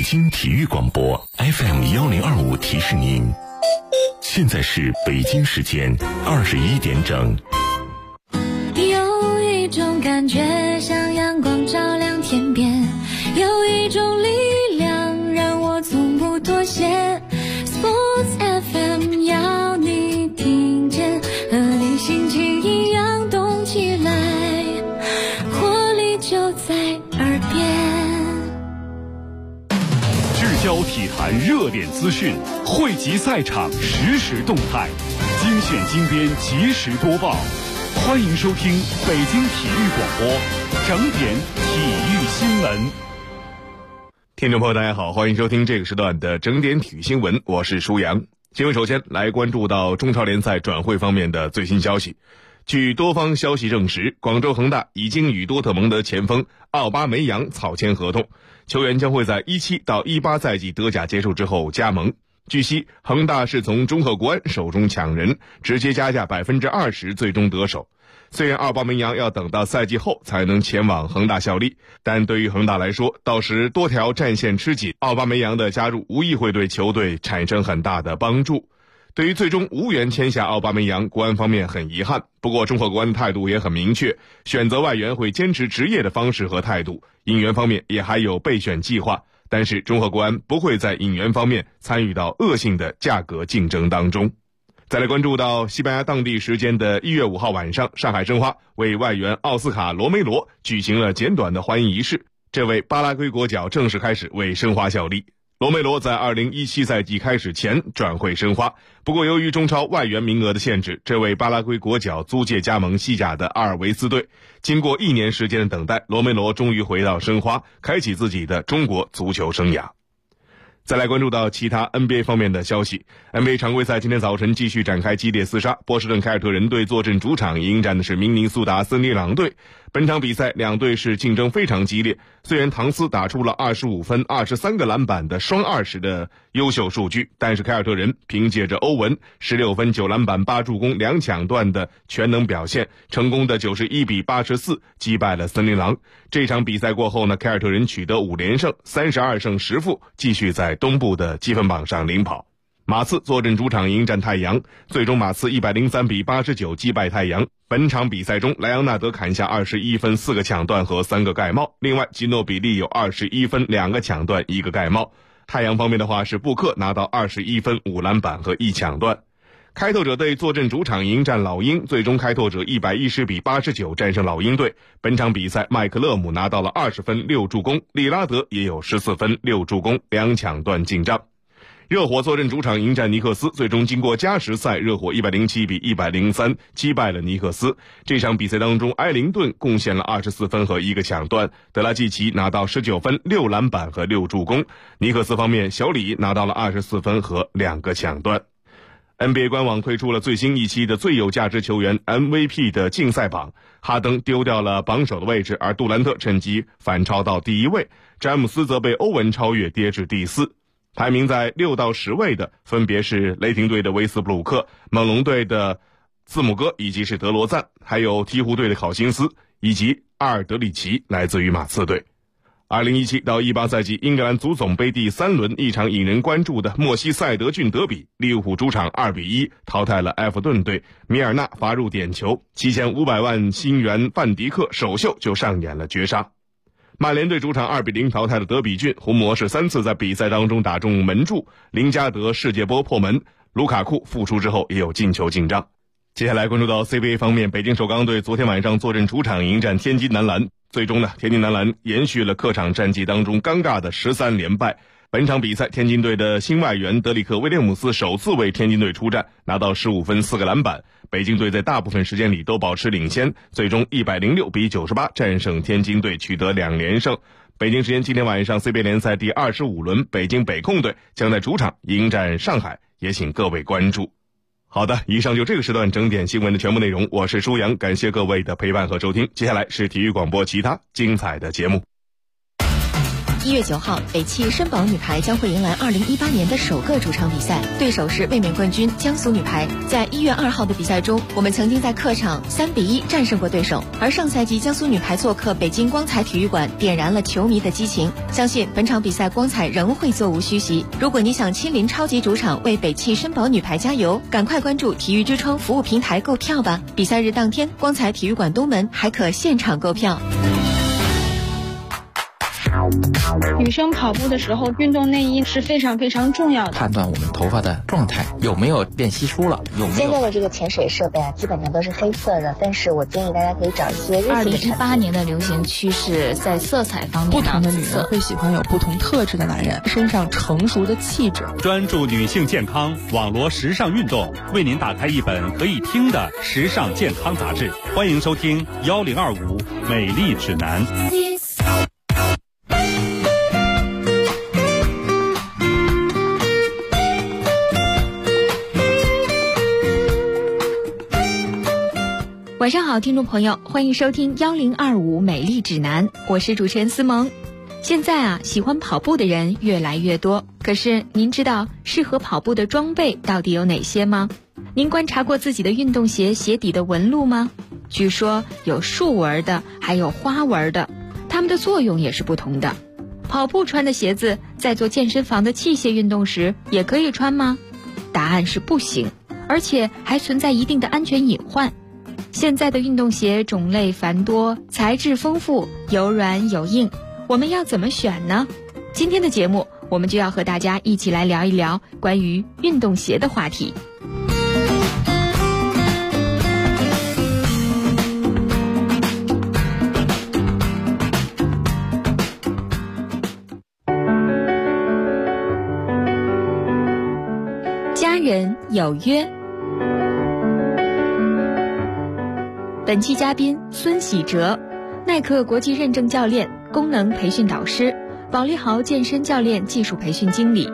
京体育广播 FM1025 提示您，现在是北京时间21点整。 有一种感觉像阳光照亮天边，有一种力量让我从不妥协。 Sports FM 要你听见，和你心情一样动起来，活力就在耳边。 聚焦体坛热点资讯，汇集赛场实时动态，精选精编及时播报。欢迎收听北京体育广播整点体育新闻。 听众朋友大家好，欢迎收听这个时段的整点体育新闻，我是舒阳。新闻首先来关注到中超联赛转会方面的最新消息。据多方消息证实，广州恒大已经与多特蒙德前锋奥巴梅扬草签合同，球员将会在17到18赛季德甲结束之后加盟。据悉，恒大是从中赫国安手中抢人，直接加价 20%， 最终得手。虽然奥巴梅扬要等到赛季后才能前往恒大效力，但对于恒大来说，到时多条战线吃紧，奥巴梅扬的加入无疑会对球队产生很大的帮助。对于最终无缘签下奥巴梅扬，国安方面很遗憾，不过中赫国安的态度也很明确，选择外援会坚持职业的方式和态度，引援方面也还有备选计划，但是中赫国安不会在引援方面参与到恶性的价格竞争当中。再来关注到西班牙当地时间的1月5号晚上，上海申花为外援奥斯卡·罗梅罗举行了简短的欢迎仪式，这位巴拉圭国脚正式开始为申花效力。罗梅罗在2017赛季开始前转会申花，不过由于中超外援名额的限制，这位巴拉圭国脚租借加盟西甲的阿尔维斯队。经过1年时间的等待，罗梅罗终于回到申花，开启自己的中国足球生涯。再来关注到其他 NBA 方面的消息。 NBA 常规赛今天早晨继续展开激烈厮杀，波士顿凯尔特人队坐镇主场迎战的是明尼苏达森林狼队。本场比赛两队是竞争非常激烈，虽然唐斯打出了25分23个篮板的双20的优秀数据，但是凯尔特人凭借着欧文16分9篮板8助攻2抢断的全能表现，成功的91-84击败了森林狼。这场比赛过后呢，凯尔特人取得5连胜32胜10负，继续在东部的积分榜上领跑。马刺坐镇主场迎战太阳，最终马刺103-89击败太阳。本场比赛中，莱昂纳德砍下21分4个抢断和3个盖帽，另外吉诺比利有21分2个抢断1个盖帽。太阳方面的话是布克拿到21分5篮板和1抢断。开拓者队坐镇主场迎战老鹰，最终开拓者110-89战胜老鹰队。本场比赛麦克勒姆拿到了20分6助攻，利拉德也有14分6助攻2抢断进账。热火坐镇主场迎战尼克斯，最终经过加时赛，热火107-103击败了尼克斯。这场比赛当中，埃灵顿贡献了24分和1个抢断，德拉季奇拿到19分6篮板和6助攻。尼克斯方面，小李拿到了24分和2个抢断。NBA 官网推出了最新一期的最有价值球员 MVP 的竞赛榜，哈登丢掉了榜首的位置，而杜兰特趁机反超到第1位，詹姆斯则被欧文超越，跌至第4。排名在6到10位的分别是雷霆队的威斯布鲁克、猛龙队的字母哥以及是德罗赞，还有鹈鹕队的考辛斯以及阿尔德里奇来自于马刺队。2017到18赛季英格兰足总杯第3轮，一场引人关注的莫西塞德郡德比，利物浦主场2-1淘汰了埃弗顿队，米尔纳罚入点球，7500万新元范迪克首秀就上演了绝杀。曼联队主场2-0淘汰了德比郡，红魔是3次在比赛当中打中门柱，林加德世界波破门，卢卡库复出之后也有进球进账。接下来关注到 CBA 方面，北京首钢队昨天晚上坐镇主场迎战天津男篮，最终呢，天津男篮延续了客场战绩当中尴尬的13连败。本场比赛，天津队的新外援德里克·威廉姆斯首次为天津队出战，拿到15分4个篮板。北京队在大部分时间里都保持领先，最终106-98战胜天津队，取得2连胜。北京时间今天晚上 CBA 联赛第25轮，北京北控队将在主场迎战上海，也请各位关注。好的，以上就这个时段整点新闻的全部内容，我是舒阳，感谢各位的陪伴和收听。接下来是体育广播其他精彩的节目。 1月9号，北汽绅宝女排将会迎来2018年的首个主场比赛，对手是卫冕冠军江苏女排。在1月2号的比赛中，我们曾经在客场3-1战胜过对手，而上赛季江苏女排做客北京光彩体育馆，点燃了球迷的激情。相信本场比赛光彩仍会座无虚席。如果你想亲临超级主场为北汽绅宝女排加油，赶快关注体育之窗服务平台购票吧。比赛日当天，光彩体育馆东门还可现场购票。 女生跑步的时候，运动内衣是非常非常重要的， 判断我们头发的状态有没有变稀疏了，有没有。 现在的这个潜水设备啊，基本上都是黑色的，但是我建议大家可以找一些日系的。 2018年的流行趋势在色彩方面， 不同的女人会喜欢有不同特质的男人，身上成熟的气质。 专注女性健康，网罗时尚运动，为您打开一本可以听的时尚健康杂志。欢迎收听1025美丽指南。 晚上好，听众朋友，欢迎收听1025美丽指南，我是主持人思萌。现在喜欢跑步的人越来越多，可是您知道适合跑步的装备到底有哪些吗？您观察过自己的运动鞋鞋底的纹路吗？据说有竖纹的，还有花纹的，它们的作用也是不同的。跑步穿的鞋子在做健身房的器械运动时也可以穿吗？答案是不行，而且还存在一定的安全隐患。现在的运动鞋种类繁多，材质丰富，有软有硬，我们要怎么选呢？今天的节目，我们就要和大家一起来聊一聊关于运动鞋的话题。家人有约。本期嘉宾孙喜哲，耐克国际认证教练、功能培训导师，保利豪健身教练技术培训经理。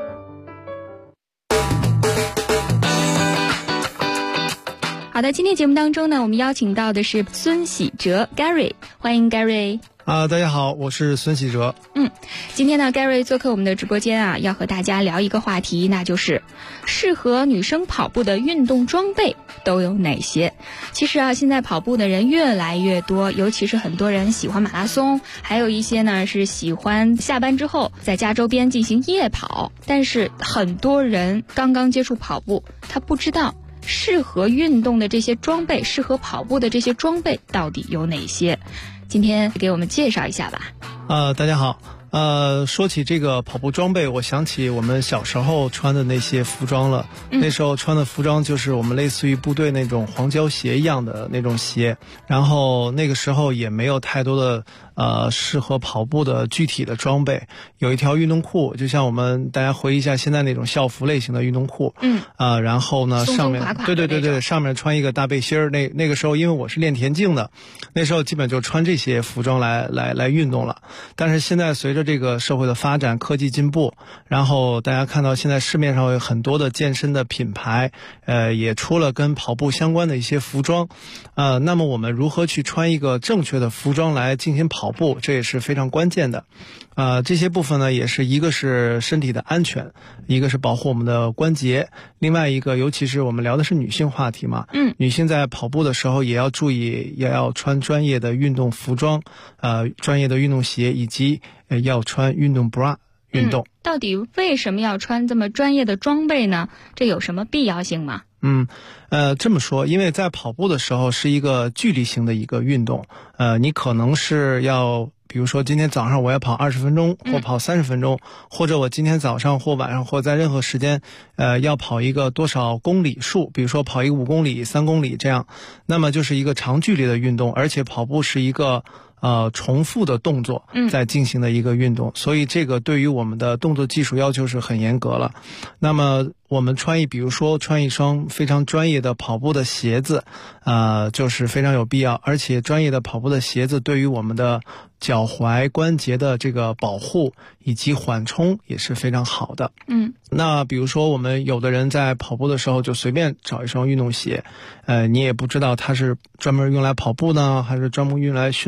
好的，今天节目当中呢，我们邀请到的是孙喜哲 Gary， 欢迎 Gary。 大家好，我是孙喜哲。 今天呢 Gary 做客我们的直播间要和大家聊一个话题，那就是适合女生跑步的运动装备都有哪些。其实现在跑步的人越来越多，尤其是很多人喜欢马拉松，还有一些呢是喜欢下班之后在家周边进行夜跑。但是很多人刚刚接触跑步，他不知道适合运动的这些装备，适合跑步的这些装备到底有哪些。今天给我们介绍一下吧。 大家好。说起这个跑步装备，我想起我们小时候穿的那些服装了。那时候穿的服装就是我们类似于部队那种黄胶鞋一样的那种鞋，然后那个时候也没有太多的适合跑步的具体的装备。有一条运动裤，就像我们大家回忆一下现在那种校服类型的运动裤，然后呢上面对，上面穿一个大背心儿。那个时候因为我是练田径的，那时候基本就穿这些服装来运动了。但是现在随着这个社会的发展，科技进步，然后大家看到现在市面上有很多的健身的品牌，也出了跟跑步相关的一些服装。那么我们如何去穿一个正确的服装来进行跑步，这也是非常关键的。这些部分呢，也是一个是身体的安全，一个是保护我们的关节，另外一个尤其是我们聊的是女性话题嘛，女性在跑步的时候也要注意，也要穿专业的运动服装，专业的运动鞋，以及要穿运动 bra 运动。 到底为什么要穿这么专业的装备呢？这有什么必要性吗？ 这么说，因为在跑步的时候是一个距离型的一个运动，你可能是要比如说今天早上我要跑20分钟或跑30分钟，或者我今天早上或晚上或在任何时间要跑一个多少公里数，比如说跑一个5公里3公里这样，那么就是一个长距离的运动，而且跑步是一个重复的动作在进行的一个运动，所以这个对于我们的动作技术要求是很严格了。那么我们比如说穿一双非常专业的跑步的鞋子，就是非常有必要，而且专业的跑步的鞋子对于我们的脚踝关节的这个保护以及缓冲也是非常好的。那比如说我们有的人在跑步的时候就随便找一双运动鞋，你也不知道它是专门用来跑步呢还是专门用来训练的，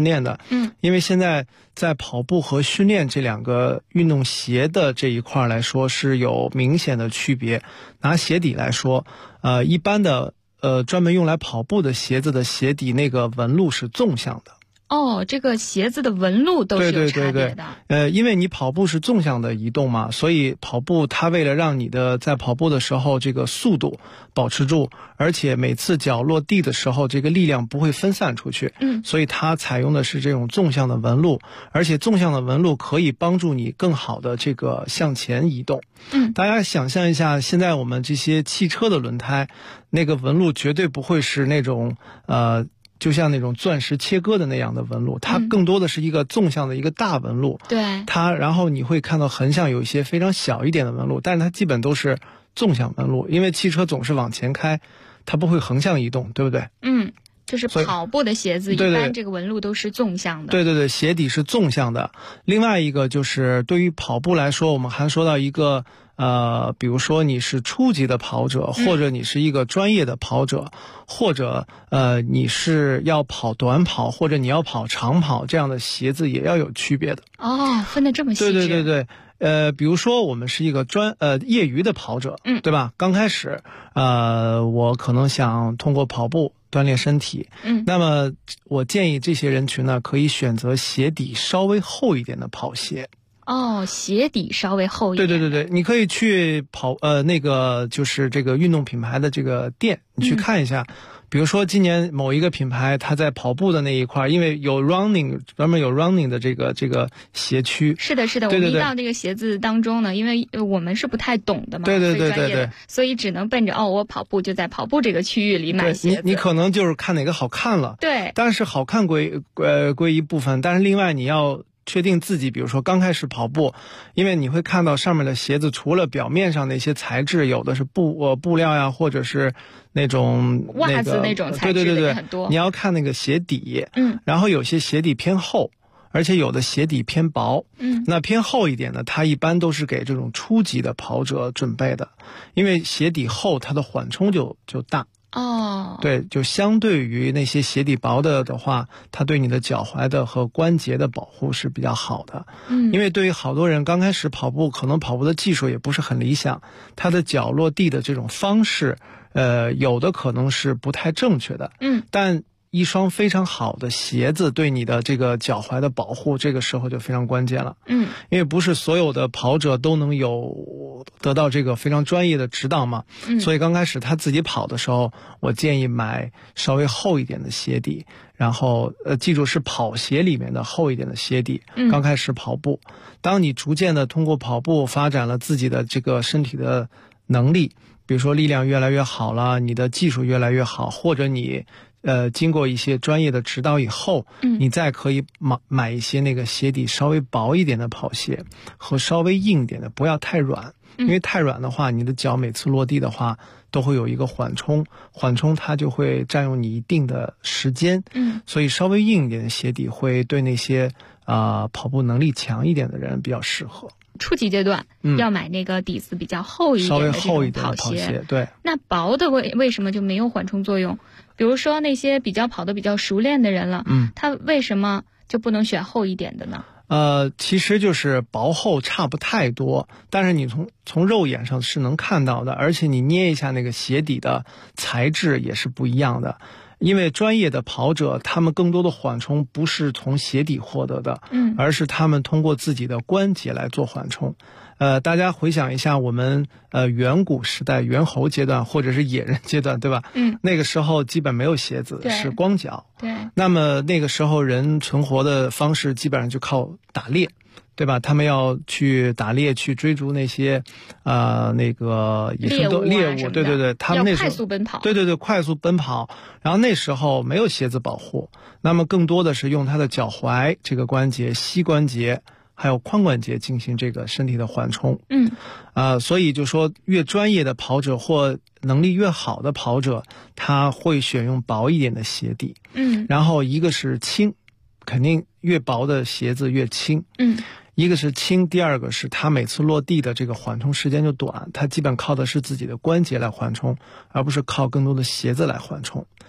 因为现在在跑步和训练这两个运动鞋的这一块来说是有明显的区别。拿鞋底来说，一般的专门用来跑步的鞋子的鞋底那个纹路是纵向的。 这个鞋子的纹路都是有差别的。 因为你跑步是纵向的移动嘛，所以跑步它为了让你的在跑步的时候这个速度保持住，而且每次脚落地的时候这个力量不会分散出去，所以它采用的是这种纵向的纹路，而且纵向的纹路可以帮助你更好的这个向前移动。大家想象一下，现在我们这些汽车的轮胎那个纹路绝对不会是那种就像那种钻石切割的那样的纹路，它更多的是一个纵向的一个大纹路。 对， 它然后你会看到横向有一些非常小一点的纹路，但是它基本都是纵向纹路，因为汽车总是往前开，它不会横向移动，对不对？ 就是跑步的鞋子一般这个纹路都是纵向的。 对，鞋底是纵向的。另外一个就是对于跑步来说，我们还说到一个比如说你是初级的跑者，或者你是一个专业的跑者，或者你是要跑短跑，或者你要跑长跑，这样的鞋子也要有区别的。 分得这么细致。 对，比如说我们是一个业余的跑者，对吧？刚开始我可能想通过跑步锻炼身体，那么我建议这些人群呢，可以选择鞋底稍微厚一点的跑鞋。 鞋底稍微厚一点。 对，你可以去跑那个就是这个运动品牌的这个店，你去看一下。比如说今年某一个品牌，它在跑步的那一块，因为有 running 专门有 running 的这个鞋区。 是的，我们一到这个鞋子当中呢，因为我们是不太懂的嘛，对，所以只能奔着我跑步就在跑步这个区域里买鞋子。 你可能就是看哪个好看了， 对， 但是好看归一部分，但是另外你要确定自己，比如说刚开始跑步，因为你会看到上面的鞋子除了表面上那些材质，有的是布料呀，或者是那种袜子那种材质的也很多。 你要看那个鞋底，然后有些鞋底偏厚，而且有的鞋底偏薄，那偏厚一点的，它一般都是给这种初级的跑者准备的，因为鞋底厚，它的缓冲就大。对，就相对于那些鞋底薄的话，它对你的脚踝的和关节的保护是比较好的。因为对于好多人刚开始跑步，可能跑步的技术也不是很理想，他的脚落地的这种方式，有的可能是不太正确的。但一双非常好的鞋子对你的这个脚踝的保护，这个时候就非常关键了。因为不是所有的跑者都能得到这个非常专业的指导嘛，所以刚开始他自己跑的时候，我建议买稍微厚一点的鞋底，然后记住是跑鞋里面的厚一点的鞋底。刚开始跑步，当你逐渐的通过跑步发展了自己的这个身体的能力，比如说力量越来越好了，你的技术越来越好，或者你经过一些专业的指导以后，你再可以买一些那个鞋底稍微薄一点的跑鞋和稍微硬一点的，不要太软，因为太软的话，你的脚每次落地的话都会有一个缓冲它就会占用你一定的时间。所以稍微硬一点的鞋底会对那些跑步能力强一点的人比较适合。 初级阶段要买那个底子比较厚一点的这种稍微厚一点的跑鞋。对， 那薄的为什么就没有缓冲作用？比如说那些跑得比较熟练的人了，他为什么就不能选厚一点的呢？ 其实就是薄厚差不太多，但是你从肉眼上是能看到的，而且你捏一下那个鞋底的材质也是不一样的。因为专业的跑者，他们更多的缓冲不是从鞋底获得的，而是他们通过自己的关节来做缓冲。大家回想一下我们远古时代猿猴阶段或者是野人阶段，对吧？那个时候基本没有鞋子，是光脚。 对。 那么那个时候人存活的方式基本上就靠打猎，对吧？他们要去打猎，去追逐那些那个野生猎物，对，他们那时候要快速奔跑， 对，快速奔跑。然后那时候没有鞋子保护，那么更多的是用他的脚踝这个关节、膝关节还有髋关节进行这个身体的缓冲。所以就说越专业的跑者或能力越好的跑者，他会选用薄一点的鞋底。然后一个是轻，肯定越薄的鞋子越轻。一个是轻，第二个是他每次落地的这个缓冲时间就短，他基本靠的是自己的关节来缓冲，而不是靠更多的鞋子来缓冲。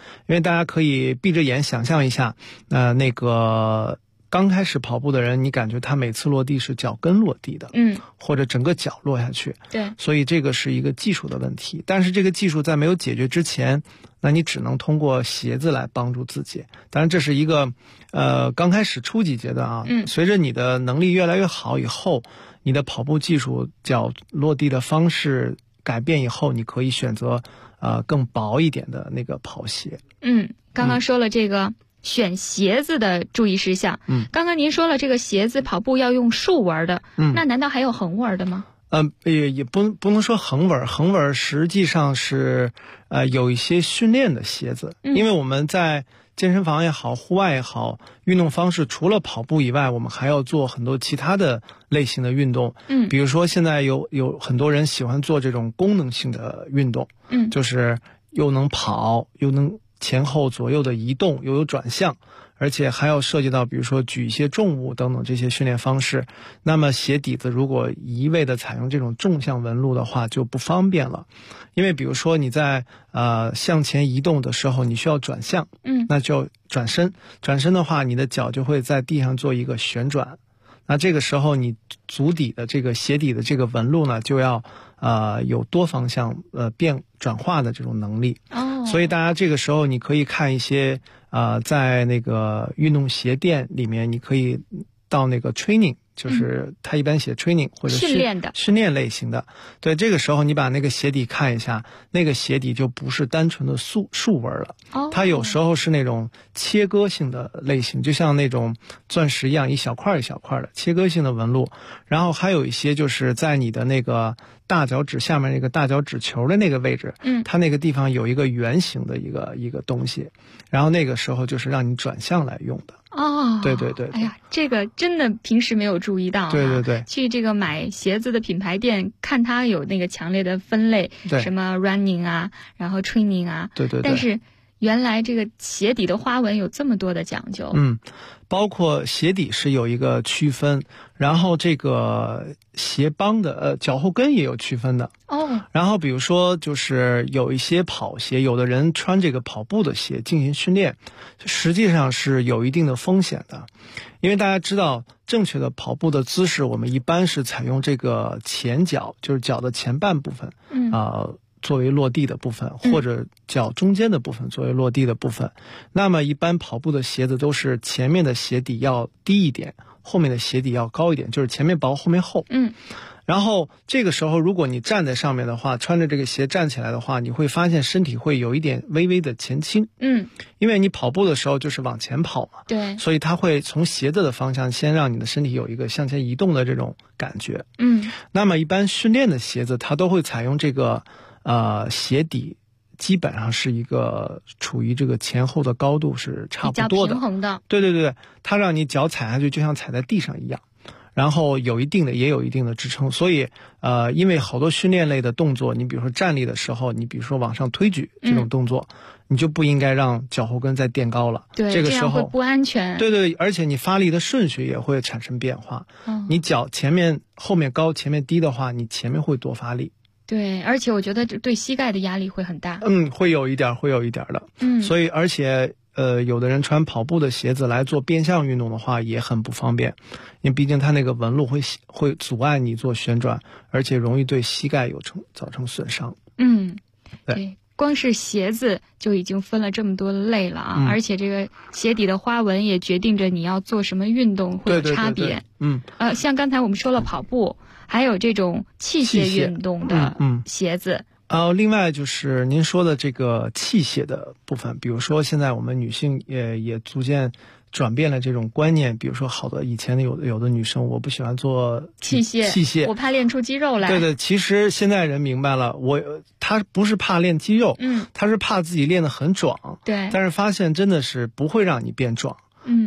因为大家可以闭着眼想象一下，那个刚开始跑步的人，你感觉他每次落地是脚跟落地的，或者整个脚落下去， 对， 所以这个是一个技术的问题。但是这个技术在没有解决之前，那你只能通过鞋子来帮助自己。当然这是一个刚开始初级阶段啊，随着你的能力越来越好以后，你的跑步技术、脚落地的方式改变以后，你可以选择更薄一点的那个跑鞋。 刚刚说了这个选鞋子的注意事项。刚刚您说了这个鞋子跑步要用竖纹的，那难道还有横纹的吗？ 也不能说横纹，横纹实际上是有一些训练的鞋子，因为我们在健身房也好，户外也好，运动方式除了跑步以外，我们还要做很多其他的类型的运动。比如说现在有很多人喜欢做这种功能性的运动，就是又能跑，又能前后左右的移动，又有转向，而且还要涉及到比如说举一些重物等等这些训练方式。那么鞋底子如果一味的采用这种纵向纹路的话就不方便了，因为比如说你在向前移动的时候你需要转向，那就转身的话你的脚就会在地上做一个旋转，那这个时候你足底的这个鞋底的这个纹路呢就要有多方向转化的这种能力。所以大家这个时候你可以看一些在那个运动鞋店里面，你可以到那个 training， 就是他一般写 training 或者训练类型的。对，这个时候你把那个鞋底看一下，那个鞋底就不是单纯的竖纹了，它有时候是那种切割性的类型，就像那种钻石一样，一小块一小块的切割性的纹路。然后还有一些就是在你的那个大脚趾下面那个大脚趾球的那个位置，它那个地方有一个圆形的一个东西，然后那个时候就是让你转向来用的。对对对。 哎呀，这个真的平时没有注意到。 对对对。 去这个买鞋子的品牌店，看它有那个强烈的分类，什么 running 啊，然后 training 啊。 对对对。 但是原来这个鞋底的花纹有这么多的讲究。 包括鞋底是有一个区分，然后这个鞋帮的脚后跟也有区分的。然后比如说就是有一些跑鞋，有的人穿这个跑步的鞋进行训练，实际上是有一定的风险的。因为大家知道正确的跑步的姿势，我们一般是采用这个前脚，就是脚的前半部分作为落地的部分，或者脚中间的部分作为落地的部分。那么一般跑步的鞋子都是前面的鞋底要低一点，后面的鞋底要高一点，就是前面薄后面厚。然后这个时候如果你站在上面的话，穿着这个鞋站起来的话，你会发现身体会有一点微微的前倾。因为你跑步的时候就是往前跑嘛， 对， 所以它会从鞋子的方向先让你的身体有一个向前移动的这种感觉。那么一般训练的鞋子它都会采用这个鞋底基本上是一个处于这个前后的高度是差不多的， 比较平衡的。 对对对，它让你脚踩下去就像踩在地上一样，然后也有一定的支撑。所以因为好多训练类的动作，你比如说站立的时候，你比如说往上推举这种动作，你就不应该让脚后跟再垫高了。 对， 这个时候这样会不安全。 对对，而且你发力的顺序也会产生变化。你脚前面后面高前面低的话，你前面会多发力。 对，而且我觉得对膝盖的压力会很大。 会有一点的。所以而且有的人穿跑步的鞋子来做变向运动的话也很不方便，因为毕竟它那个纹路会阻碍你做旋转，而且容易对膝盖造成损伤。 对，光是鞋子就已经分了这么多类了啊！而且这个鞋底的花纹也决定着你要做什么运动会有差别。像刚才我们说了跑步，还有这种器械运动的鞋子。 另外就是您说的这个器械的部分，比如说现在我们女性也逐渐转变了这种观念，比如说好的以前的有的女生，我不喜欢做器械， 我怕练出肌肉来。 对对，其实现在人明白了，她不是怕练肌肉，她是怕自己练得很壮。 对， 但是发现真的是不会让你变壮。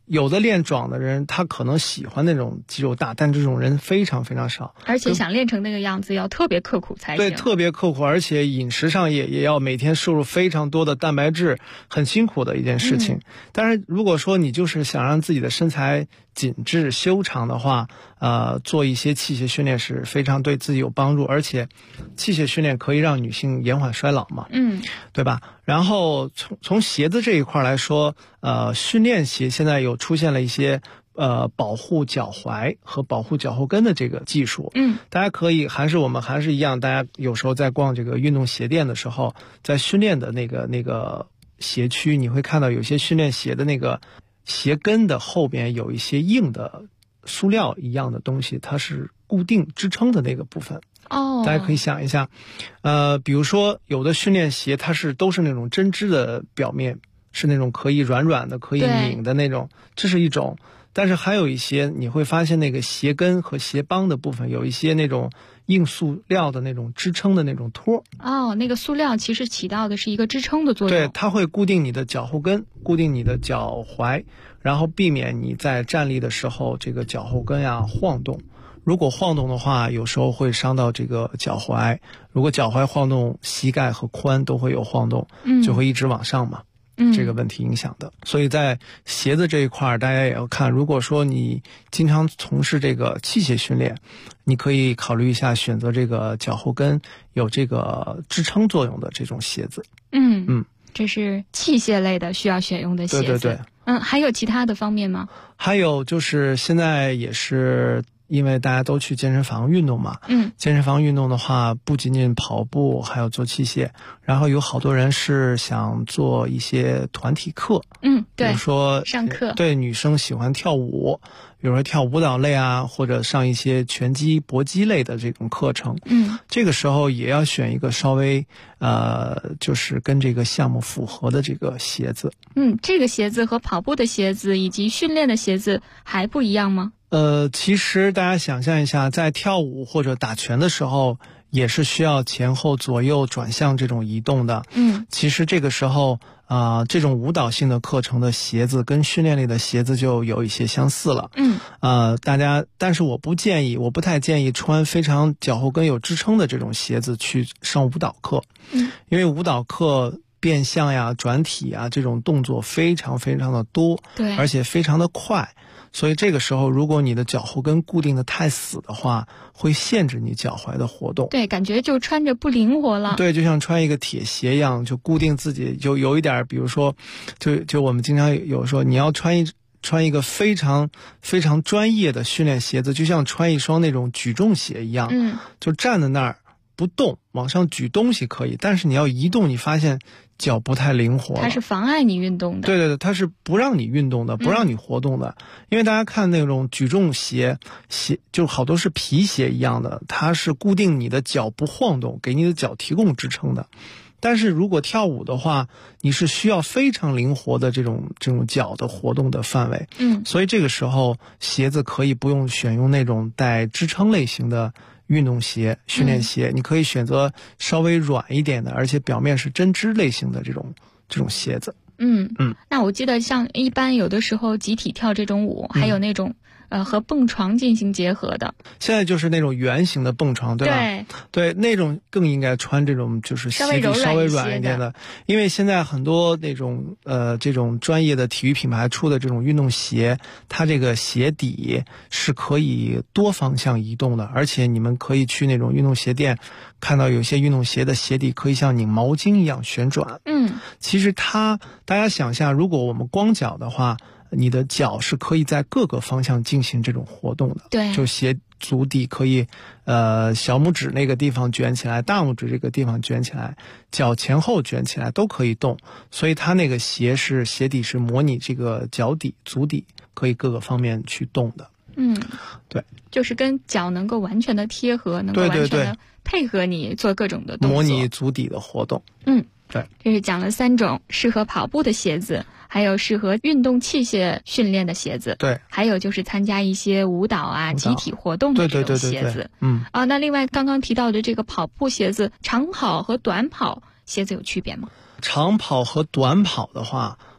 有的练壮的人，他可能喜欢那种肌肉大，但这种人非常非常少。 而且想练成那个样子，要特别刻苦才行。 对，特别刻苦，而且饮食上也要每天摄入非常多的蛋白质，很辛苦的一件事情。但是如果说你就是想让自己的身材紧致修长的话，做一些器械训练是非常对自己有帮助，而且器械训练可以让女性延缓衰老嘛，对吧？然后从鞋子这一块来说，训练鞋现在有出现了一些保护脚踝和保护脚后跟的这个技术。大家可以我们还是一样，大家有时候在逛这个运动鞋店的时候，在训练的那个鞋区，你会看到有些训练鞋的那个鞋跟的后边有一些硬的塑料一样的东西，它是固定支撑的那个部分。大家可以想一下，比如说有的训练鞋它都是那种针织的表面，是那种可以软软的可以拧的那种，这是一种。但是还有一些你会发现那个鞋跟和鞋帮的部分有一些那种硬塑料的那种支撑的那种托。 那个塑料其实起到的是一个支撑的作用。 对，它会固定你的脚后跟，固定你的脚踝，然后避免你在站立的时候这个脚后跟晃动。如果晃动的话，有时候会伤到这个脚踝。如果脚踝晃动，膝盖和髋都会有晃动，就会一直往上嘛。这个问题影响的。所以在鞋子这一块，大家也要看，如果说你经常从事这个器械训练，你可以考虑一下选择这个脚后跟有这个支撑作用的这种鞋子。 这是器械类的需要选用的鞋子。 对。 还有其他的方面吗？ 还有就是现在也是因为大家都去健身房运动嘛，健身房运动的话，不仅仅跑步，还有做器械，然后有好多人是想做一些团体课， 对， 比如说上课， 对，女生喜欢跳舞，比如说跳舞蹈类或者上一些拳击、搏击类的这种课程，这个时候也要选一个稍微就是跟这个项目符合的这个鞋子。 这个鞋子和跑步的鞋子以及训练的鞋子还不一样吗？ 其实大家想象一下，在跳舞或者打拳的时候，也是需要前后左右转向这种移动的。其实这个时候这种舞蹈性的课程的鞋子跟训练类的鞋子就有一些相似了。但是我不太建议穿非常脚后跟有支撑的这种鞋子去上舞蹈课。因为舞蹈课变向转体这种动作非常非常的多， 对， 而且非常的快。所以这个时候，如果你的脚后跟固定的太死的话，会限制你脚踝的活动。 对，感觉就穿着不灵活了。 对，就像穿一个铁鞋一样，就固定自己，就有一点，比如说，就我们经常有说，你要穿一个非常非常专业的训练鞋子，就像穿一双那种举重鞋一样，就站在那儿不动，往上举东西可以，但是你要移动，你发现脚不太灵活了， 它是妨碍你运动的。 对，它是不让你运动的，不让你活动的。因为大家看那种举重鞋就好多是皮鞋一样的，它是固定你的脚不晃动，给你的脚提供支撑的。但是如果跳舞的话，你是需要非常灵活的这种脚的活动的范围。所以这个时候鞋子可以不用选用那种带支撑类型的运动鞋、训练鞋，你可以选择稍微软一点的，而且表面是针织类型的这种鞋子。 那我记得像一般有的时候集体跳这种舞，还有那种和蹦床进行结合的。 现在就是那种圆形的蹦床，对吧？对，那种更应该穿这种就是鞋底稍微软一点的，因为现在很多那种这种专业的体育品牌出的这种运动鞋，它这个鞋底是可以多方向移动的，而且你们可以去那种运动鞋店看到有些运动鞋的鞋底可以像拧毛巾一样旋转。其实大家想象，如果我们光脚的话，你的脚是可以在各个方向进行这种活动的。 对， 就鞋足底可以小拇指那个地方卷起来，大拇指这个地方卷起来，脚前后卷起来都可以动。所以它那个鞋底是模拟这个脚底足底可以各个方面去动的。对， 就是跟脚能够完全的贴合，能够完全的配合你做各种的动作， 模拟足底的活动。对， 这是讲了3种适合跑步的鞋子，还有适合运动器械训练的鞋子。 对， 还有就是参加一些舞蹈集体活动的这种鞋子。那另外刚刚提到的这个跑步鞋子，长跑和短跑鞋子有区别吗？ 长跑和短跑的话，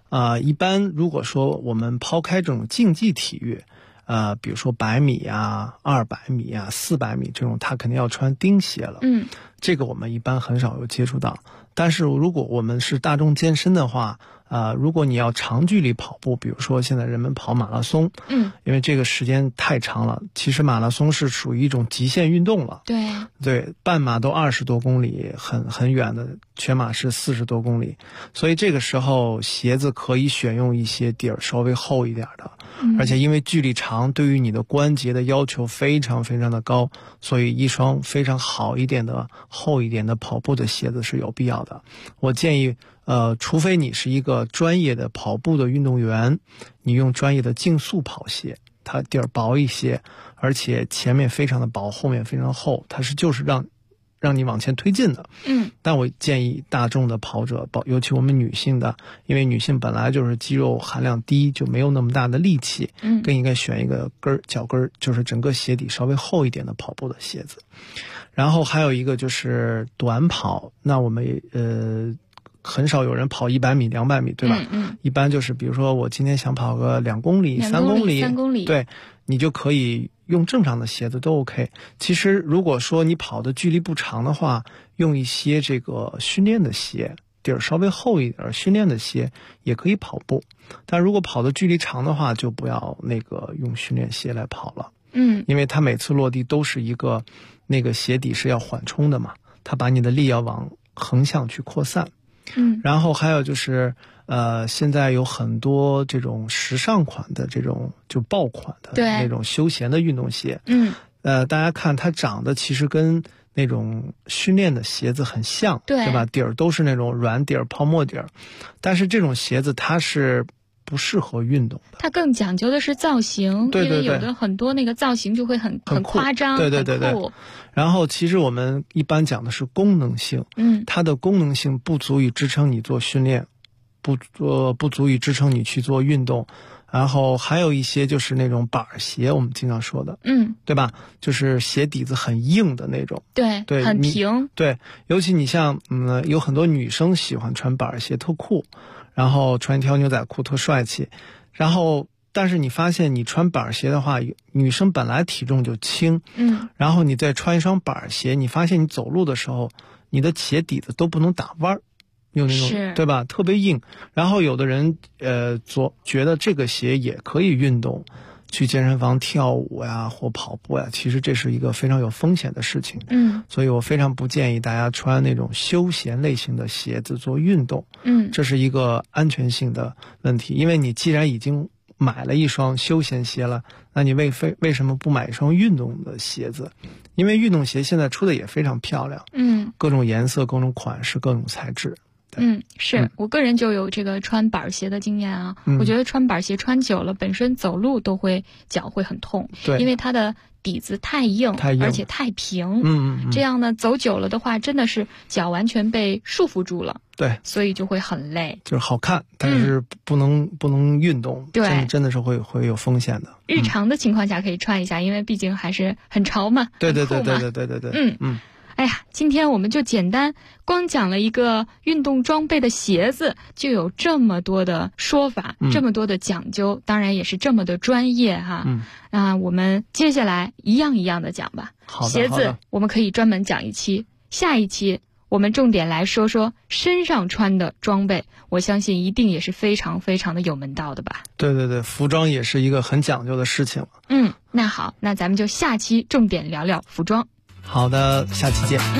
一般如果说我们抛开这种竞技体育，比如说100米啊、200米啊、400米这种，他肯定要穿钉鞋了。这个我们一般很少有接触到。但是如果我们是大众健身的话，如果你要长距离跑步，比如说现在人们跑马拉松，因为这个时间太长了，其实马拉松是属于一种极限运动了。对，半马都20多公里，很远的，全马是40多公里，所以这个时候鞋子可以选用一些底儿稍微厚一点的，而且因为距离长，对于你的关节的要求非常非常的高，所以一双非常好一点的厚一点的跑步的鞋子是有必要的。我建议除非你是一个专业的跑步的运动员，你用专业的竞速跑鞋，它底儿薄一些，而且前面非常的薄，后面非常厚，它就是让你往前推进的。但我建议大众的跑者，尤其我们女性的，因为女性本来就是肌肉含量低，就没有那么大的力气，更应该选一个脚跟，就是整个鞋底稍微厚一点的跑步的鞋子。然后还有一个就是短跑，那我们很少有人跑100米、200米，对吧？一般就是比如说我今天想跑个2公里、3公里，对，你就可以用正常的鞋子都 OK。其实如果说你跑的距离不长的话，用一些这个训练的鞋，底儿稍微厚一点，训练的鞋也可以跑步。但如果跑的距离长的话，就不要用训练鞋来跑了。因为它每次落地都是一个鞋底是要缓冲的嘛，它把你的力要往横向去扩散。然后还有就是现在有很多这种时尚款的这种就爆款的那种休闲的运动鞋，大家看它长得其实跟那种训练的鞋子很像，对吧？底儿都是那种软底儿、泡沫底儿，但是这种鞋子它是不适合运动的， 它更讲究的是造型，因为有的很多那个造型就会很夸张， 对。然后其实我们一般讲的是功能性，它的功能性不足以支撑你做训练，不足以支撑你去做运动。然后还有一些就是那种板鞋，我们经常说的，对吧？就是鞋底子很硬的那种，对， 很平， 对。尤其你像有很多女生喜欢穿板鞋，特酷。然后穿一条牛仔裤特帅气，然后但是你发现你穿板鞋的话，女生本来体重就轻，然后你再穿一双板鞋，你发现你走路的时候，你的鞋底子都不能打弯，有那种对吧？特别硬。然后有的人觉得这个鞋也可以运动，去健身房跳舞呀或跑步呀，其实这是一个非常有风险的事情。所以我非常不建议大家穿那种休闲类型的鞋子做运动。这是一个安全性的问题，因为你既然已经买了一双休闲鞋了，那你为什么不买一双运动的鞋子？因为运动鞋现在出的也非常漂亮，各种颜色、各种款式、各种材质。 是我个人就有这个穿板鞋的经验啊。我觉得穿板鞋穿久了，本身走路脚会很痛，因为它的底子太硬，而且太平。这样呢，走久了的话，真的是脚完全被束缚住了。对，所以就会很累。就是好看，但是不能运动， 对， 真的是会有风险的。 日常的情况下可以穿一下，因为毕竟还是很潮嘛。 对。 哎呀，今天我们就简单光讲了一个运动装备的鞋子，就有这么多的说法，这么多的讲究，当然也是这么的专业哈。那我们接下来一样一样的讲吧。鞋子我们可以专门讲一期，下一期我们重点来说说身上穿的装备，我相信一定也是非常非常的有门道的吧。 对，服装也是一个很讲究的事情了。 那好，那咱们就下期重点聊聊服装。 好的，下期见。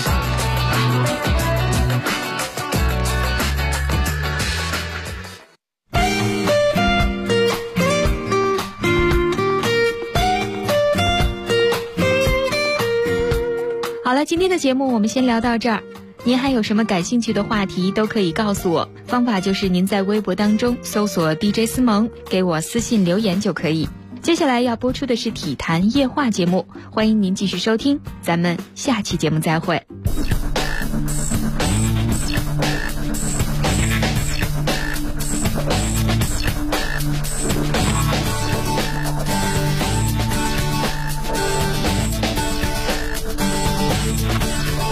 好了，今天的节目我们先聊到这儿。您还有什么感兴趣的话题都可以告诉我，方法就是您在微博当中搜索 DJ 思萌，给我私信留言就可以。接下来要播出的是体坛夜话节目，欢迎您继续收听，咱们下期节目再会。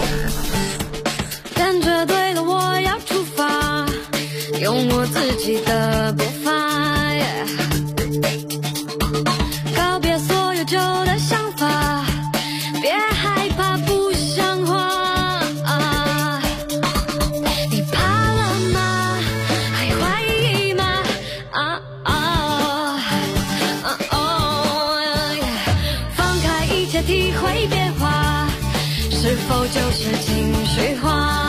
感觉对了，我要出发，用我自己的的步伐，告别所有旧的想法，别害怕不像话。你怕了吗？还怀疑吗？放开一切，体会变化，是否就是情绪化？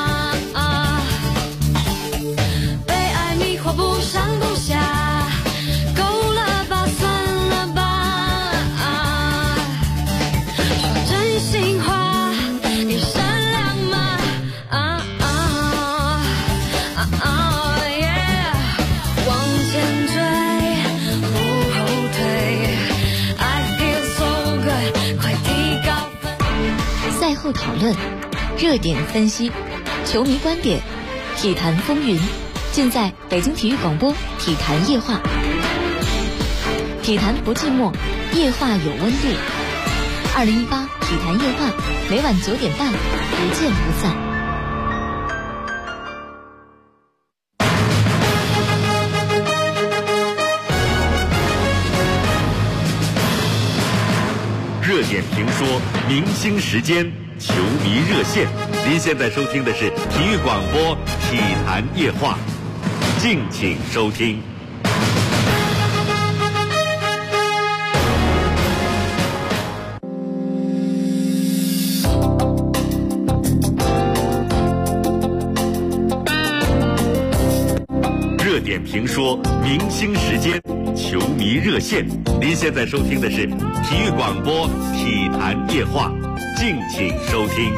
不上不下，够了吧，算了吧。说真心话，你善良吗往前追，不后退。I feel so good， 快提高分。 赛后讨论，热点分析，球迷观点，体坛风云。尽在北京体育广播体坛夜话，体坛不寂寞，夜话有温度。2018体坛夜话，每晚9点半，不见不散。 热点评说，明星时间，球迷热线。您现在收听的是体育广播体坛夜话。敬请收听。热点评说，明星时间，球迷热线。您现在收听的是体育广播体坛夜话，敬请收听。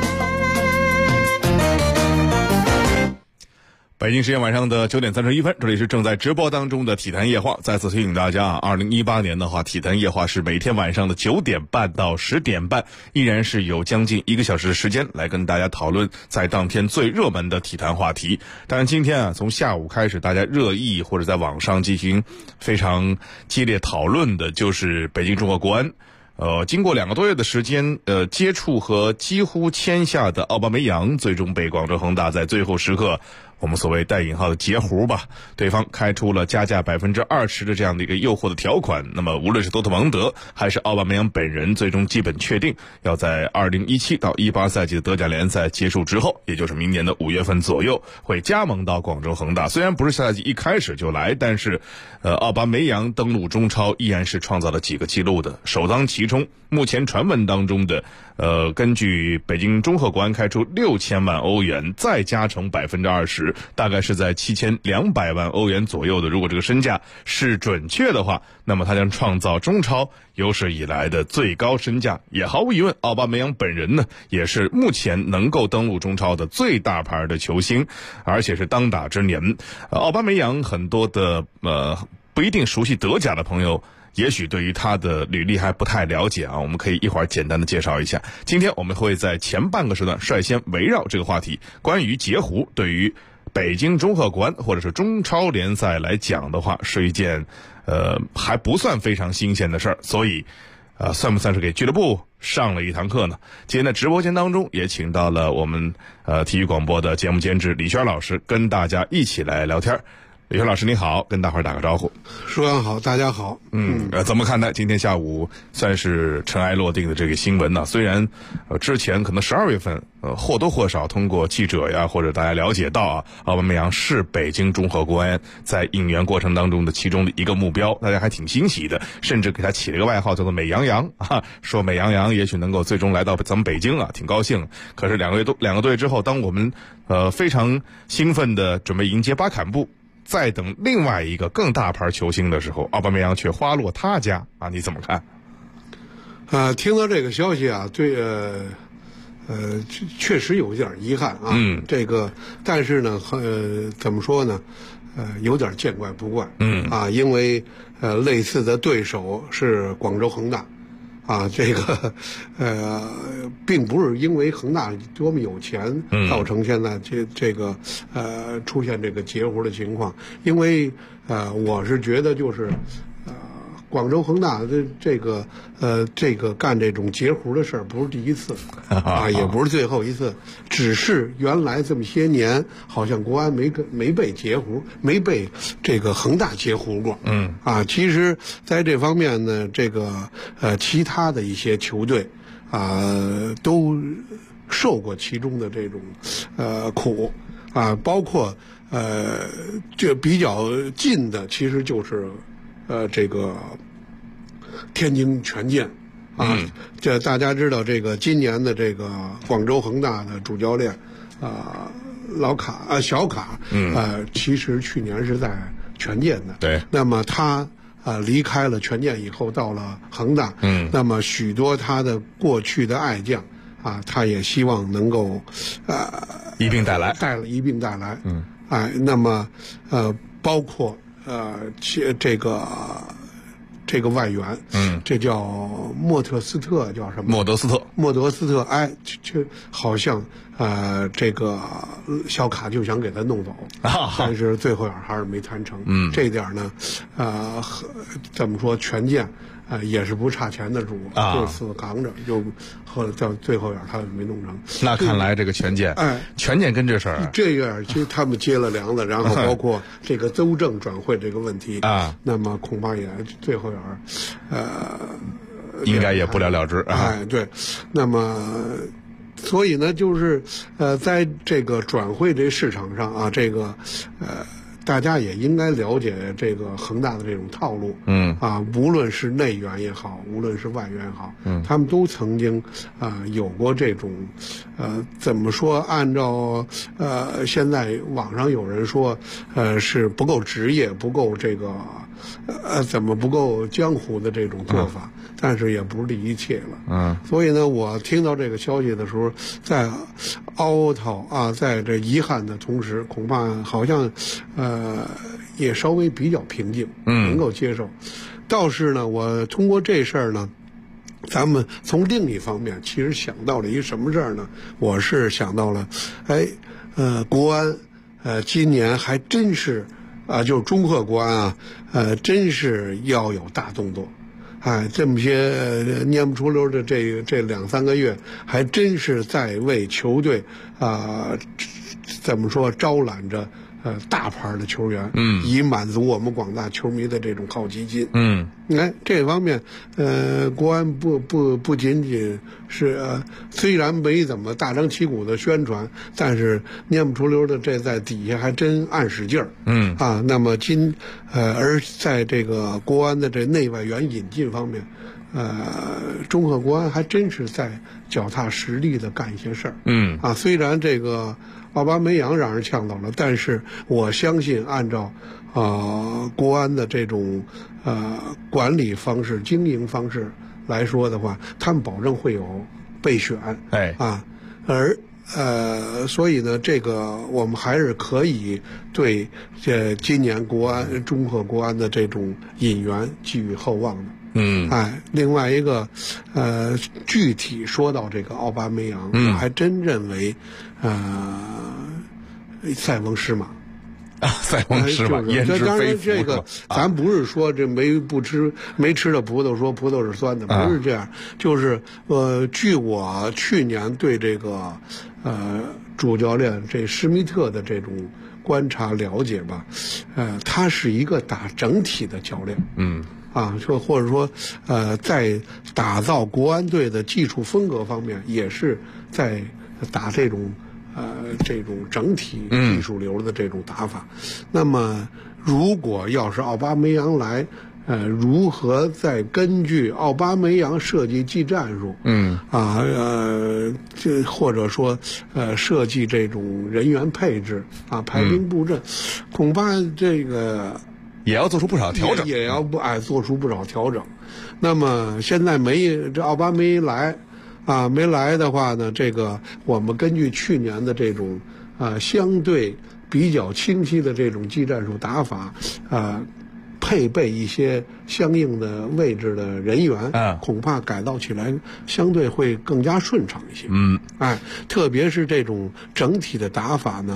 北京时间晚上的9点31分，这里是正在直播当中的体坛夜话。再次提醒大家2018年的话，体坛夜话是每天晚上的9点半到10点半，依然是有将近1个小时的时间来跟大家讨论在当天最热门的体坛话题。当然今天从下午开始，大家热议或者在网上进行非常激烈讨论的就是北京中赫国安。经过2个多月的时间，接触和几乎签下的奥巴梅扬，最终被广州恒大在最后时刻，我们所谓带引号的截胡吧，对方开出了加价20%的这样的一个诱惑的条款。那么无论是多特蒙德还是奥巴梅扬本人，最终基本确定要在2017到18赛季的德甲联赛结束之后，也就是明年的5月份左右，会加盟到广州恒大。虽然不是赛季一开始就来，但是奥巴梅扬登陆中超依然是创造了几个记录的，首当其冲。目前传闻当中的根据北京中赫国安开出6000万欧元，再加成20%，大概是在7200万欧元左右的。如果这个身价是准确的话，那么他将创造中超有史以来的最高身价。也毫无疑问，奥巴梅扬本人呢，也是目前能够登陆中超的最大牌的球星，而且是当打之年。奥巴梅扬很多的不一定熟悉德甲的朋友，也许对于他的履历还不太了解我们可以一会儿简单的介绍一下。今天我们会在前半个时段率先围绕这个话题，关于截胡对于北京中赫国安或者是中超联赛来讲的话，是一件还不算非常新鲜的事儿，所以算不算是给俱乐部上了一堂课呢？今天的直播间当中也请到了我们体育广播的节目监制李轩老师，跟大家一起来聊天。李轩老师你好，跟大伙儿打个招呼。 舒阳好，大家好。 怎么看待今天下午算是尘埃落定的这个新闻呢？虽然之前可能12月份或多或少通过记者呀或者大家了解到奥巴梅扬是北京中赫国安在引援过程当中的其中的一个目标，大家还挺欣喜的，甚至给他起了个外号叫做美羊羊说美羊羊也许能够最终来到咱们北京挺高兴。可是两个多月之后，当我们非常兴奋的准备迎接巴坎布，再等另外一个更大牌球星的时候，奥巴梅扬却花落他家你怎么看？ 听到这个消息对确实有点遗憾这个但是呢怎么说呢有点见怪不怪因为类似的对手是广州恒大这个并不是因为恒大多么有钱造成现在这个出现这个截胡的情况，因为我是觉得就是广州恒大的这个干这种截胡的事儿不是第一次啊，也不是最后一次，只是原来这么些年好像国安没被截胡，没被这个恒大截胡过。其实在这方面呢，这个其他的一些球队都受过其中的这种苦包括这比较近的，其实就是这个天津权健这大家知道，这个今年的这个广州恒大的主教练小卡其实去年是在权健的。 对， 那么他离开了权健以后，到了恒大。那么许多他的过去的爱将他也希望能够一并带来。 那么包括这个外援，这叫莫德斯特，叫什么？莫德斯特，这好像这个小卡就想给他弄走，但是最后还是没谈成。这一点呢，怎么说，权健也是不差钱的主，就死扛着，就后来到最后他也没弄成。 那看来这个权健跟这事儿这样，其实他们接了梁子，然后包括这个邹正转会这个问题那么恐怕也最后应该也不了了之。 对，那么。所以呢，就是在这个转会这市场上这个大家也应该了解这个恒大的这种套路。无论是内援也好，无论是外援也好，他们都曾经有过这种怎么说？按照现在网上有人说是不够职业，不够这个怎么不够江湖的这种做法。但是也不是第一切了。所以呢，我听到这个消息的时候，在凹槽在这遗憾的同时，恐怕好像也稍微比较平静，能够接受。倒是呢，我通过这事儿呢，咱们从另一方面其实想到了一个什么事儿呢？我是想到了，国安今年还真是就是中赫国安真是要有大动作。这么些蔫不出溜的这2-3个月，还真是在为球队怎么说招揽着大牌的球员，以满足我们广大球迷的这种好奇心。这方面国安不仅仅是虽然没怎么大张旗鼓的宣传，但是蔫不出溜的这在底下还真暗使劲儿。那么而在这个国安的这内外援引进方面，中赫国安还真是在脚踏实地的干一些事儿。虽然这个奥巴梅扬让人呛到了，但是我相信按照国安的这种管理方式、经营方式来说的话，他们保证会有备选。而所以呢，这个我们还是可以对今年中赫国安的这种引援寄予厚望的。另外一个具体说到这个奥巴梅扬，我还真认为塞翁失马。 塞翁失马，焉知非福。 这个咱不是说这没吃的葡萄说葡萄是酸的，不是这样。就是据我去年对这个主教练这施密特的这种观察了解吧，他是一个打整体的教练。或者说在打造国安队的技术风格方面，也是在打这种整体技术流的这种打法。那么如果要是奥巴梅扬来，如何再根据奥巴梅扬设计技战术，或者说设计这种人员配置排兵布阵，恐怕这个也要做出不少调整， 也要做出不少调整。那么现在这奥巴梅来没来的话呢，这个我们根据去年的这种相对比较清晰的这种技战术打法，配备一些相应的位置的人员，恐怕改造起来相对会更加顺畅一些。特别是这种整体的打法呢，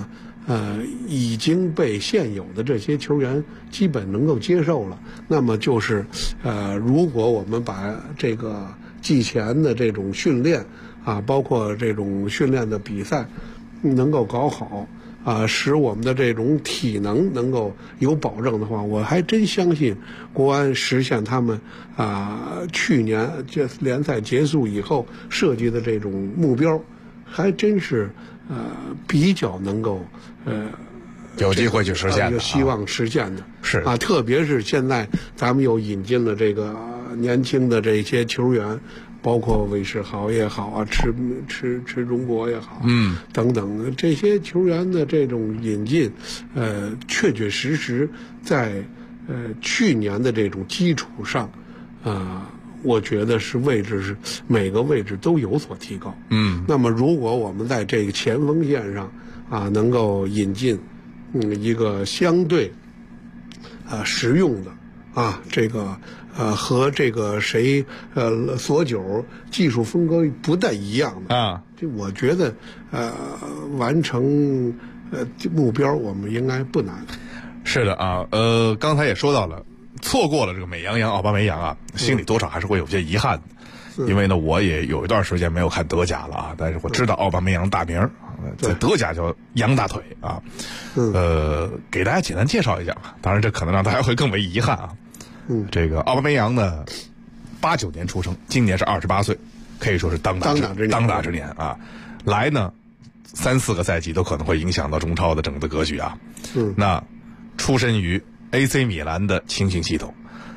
已经被现有的这些球员基本能够接受了。那么就是如果我们把这个季前的这种训练啊，包括这种训练的比赛能够搞好使我们的这种体能能够有保证的话，我还真相信国安实现他们去年这联赛结束以后设计的这种目标，还真是比较能够有机会去实现的， 有希望实现的。 是特别是现在咱们又引进了这个年轻的这些球员，包括韦世豪也好池中国也好，等等这些球员的这种引进，确确实实在去年的这种基础上，我觉得是每个位置都有所提高。那么如果我们在这个前锋线上能够引进一个相对实用的这个和这个索九技术风格不太一样的这我觉得完成目标我们应该不难。 是的刚才也说到了，错过了这个美羊奥巴梅扬心里多少还是会有些遗憾的。因为呢，我也有一段时间没有看德甲了但是我知道奥巴梅扬大名，在德甲叫羊大腿给大家简单介绍一下吧。当然，这可能让大家会更为遗憾这个奥巴梅扬呢，89年出生，今年是28岁，可以说是当打之年来呢3-4个赛季都可能会影响到中超的整个的格局那出身于 AC 米兰的青训系统